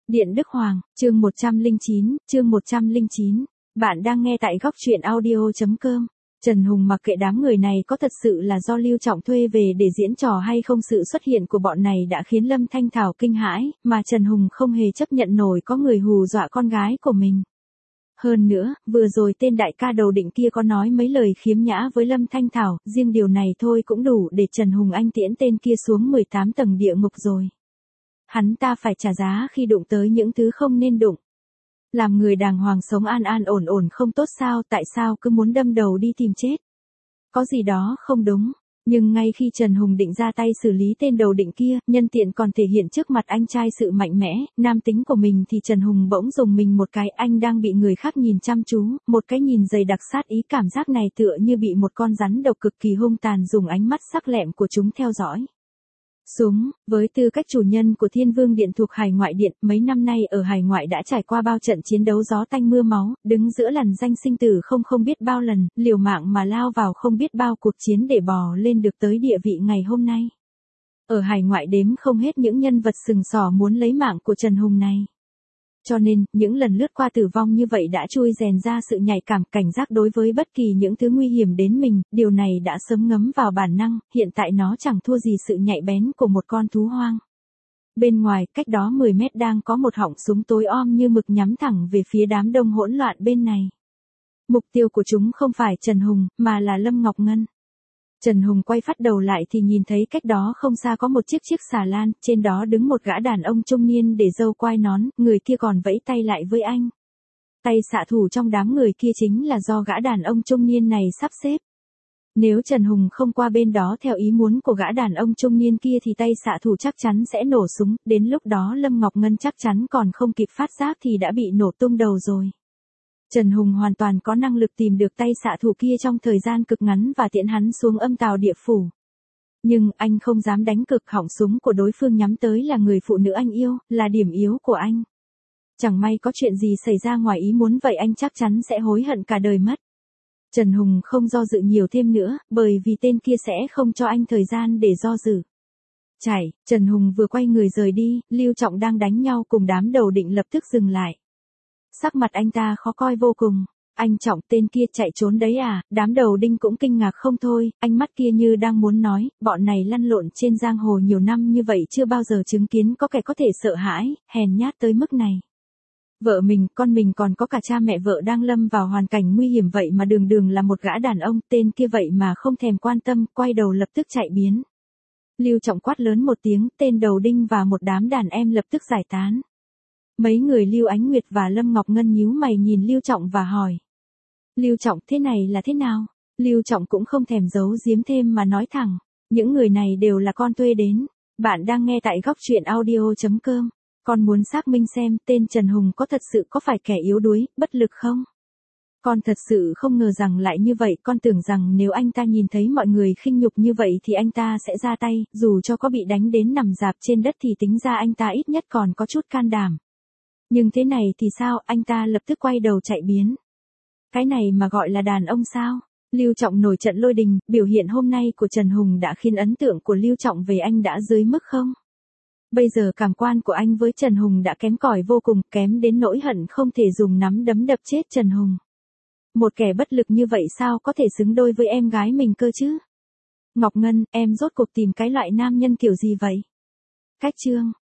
Điện Đức Hoàng, chương 109. Bạn đang nghe tại góc truyện audio.com. Trần Hùng mặc kệ đám người này có thật sự là do Lưu Trọng thuê về để diễn trò hay không, sự xuất hiện của bọn này đã khiến Lâm Thanh Thảo kinh hãi, mà Trần Hùng không hề chấp nhận nổi có người hù dọa con gái của mình. Hơn nữa, vừa rồi tên đại ca đầu định kia có nói mấy lời khiếm nhã với Lâm Thanh Thảo, riêng điều này thôi cũng đủ để Trần Hùng anh tiễn tên kia xuống 18 tầng địa ngục rồi. Hắn ta phải trả giá khi đụng tới những thứ không nên đụng. Làm người đàng hoàng sống an an ổn ổn không tốt sao, tại sao cứ muốn đâm đầu đi tìm chết? Có gì đó không đúng. Nhưng ngay khi Trần Hùng định ra tay xử lý tên đầu định kia, nhân tiện còn thể hiện trước mặt anh trai sự mạnh mẽ, nam tính của mình, thì Trần Hùng bỗng dùng mình một cái. Anh đang bị người khác nhìn chăm chú, một cái nhìn dày đặc sát ý, cảm giác này tựa như bị một con rắn độc cực kỳ hung tàn dùng ánh mắt sắc lẹm của chúng theo dõi. Với tư cách chủ nhân của Thiên Vương Điện thuộc Hải Ngoại Điện, mấy năm nay ở Hải Ngoại đã trải qua bao trận chiến đấu gió tanh mưa máu, đứng giữa lằn ranh sinh tử không biết bao lần, liều mạng mà lao vào không biết bao cuộc chiến để bò lên được tới địa vị ngày hôm nay. Ở Hải Ngoại đếm không hết những nhân vật sừng sỏ muốn lấy mạng của Trần Hùng này. Cho nên, những lần lướt qua tử vong như vậy đã chui rèn ra sự nhạy cảm, cảnh giác đối với bất kỳ những thứ nguy hiểm đến mình, điều này đã sớm ngấm vào bản năng, hiện tại nó chẳng thua gì sự nhạy bén của một con thú hoang. Bên ngoài, cách đó 10 mét đang có một họng súng tối om như mực nhắm thẳng về phía đám đông hỗn loạn bên này. Mục tiêu của chúng không phải Trần Hùng, mà là Lâm Ngọc Ngân. Trần Hùng quay phát đầu lại thì nhìn thấy cách đó không xa có một chiếc xà lan, trên đó đứng một gã đàn ông trung niên để râu quai nón, người kia còn vẫy tay lại với anh. Tay xạ thủ trong đám người kia chính là do gã đàn ông trung niên này sắp xếp. Nếu Trần Hùng không qua bên đó theo ý muốn của gã đàn ông trung niên kia thì tay xạ thủ chắc chắn sẽ nổ súng, đến lúc đó Lâm Ngọc Ngân chắc chắn còn không kịp phát giác thì đã bị nổ tung đầu rồi. Trần Hùng hoàn toàn có năng lực tìm được tay xạ thủ kia trong thời gian cực ngắn và tiễn hắn xuống âm tào địa phủ. Nhưng anh không dám đánh cực, họng súng của đối phương nhắm tới là người phụ nữ anh yêu, là điểm yếu của anh. Chẳng may có chuyện gì xảy ra ngoài ý muốn vậy anh chắc chắn sẽ hối hận cả đời mất. Trần Hùng không do dự nhiều thêm nữa, bởi vì tên kia sẽ không cho anh thời gian để do dự. Trần Hùng vừa quay người rời đi, Lưu Trọng đang đánh nhau cùng đám đầu định lập tức dừng lại. Sắc mặt anh ta khó coi vô cùng. Anh Trọng, tên kia chạy trốn đấy à? Đám đầu đinh cũng kinh ngạc không thôi, ánh mắt kia như đang muốn nói, bọn này lăn lộn trên giang hồ nhiều năm như vậy chưa bao giờ chứng kiến có kẻ có thể sợ hãi, hèn nhát tới mức này. Vợ mình, con mình còn có cả cha mẹ vợ đang lâm vào hoàn cảnh nguy hiểm vậy mà đường là một gã đàn ông, tên kia vậy mà không thèm quan tâm, quay đầu lập tức chạy biến. Lưu Trọng quát lớn một tiếng, tên đầu đinh và một đám đàn em lập tức giải tán. Mấy người Lưu Ánh Nguyệt và Lâm Ngọc Ngân nhíu mày nhìn Lưu Trọng và hỏi. Lưu Trọng, thế này là thế nào? Lưu Trọng cũng không thèm giấu giếm thêm mà nói thẳng. Những người này đều là con thuê đến. Bạn đang nghe tại góc truyện audio.com. Con muốn xác minh xem tên Trần Hùng có thật sự có phải kẻ yếu đuối, bất lực không? Con thật sự không ngờ rằng lại như vậy, con tưởng rằng nếu anh ta nhìn thấy mọi người khinh nhục như vậy thì anh ta sẽ ra tay, dù cho có bị đánh đến nằm rạp trên đất thì tính ra anh ta ít nhất còn có chút can đảm. Nhưng thế này thì sao, anh ta lập tức quay đầu chạy biến. Cái này mà gọi là đàn ông sao? Lưu Trọng nổi trận lôi đình, biểu hiện hôm nay của Trần Hùng đã khiến ấn tượng của Lưu Trọng về anh đã dưới mức không? Bây giờ cảm quan của anh với Trần Hùng đã kém cỏi vô cùng, kém đến nỗi hận không thể dùng nắm đấm đập chết Trần Hùng. Một kẻ bất lực như vậy sao có thể xứng đôi với em gái mình cơ chứ? Ngọc Ngân, em rốt cuộc tìm cái loại nam nhân kiểu gì vậy? Cách chương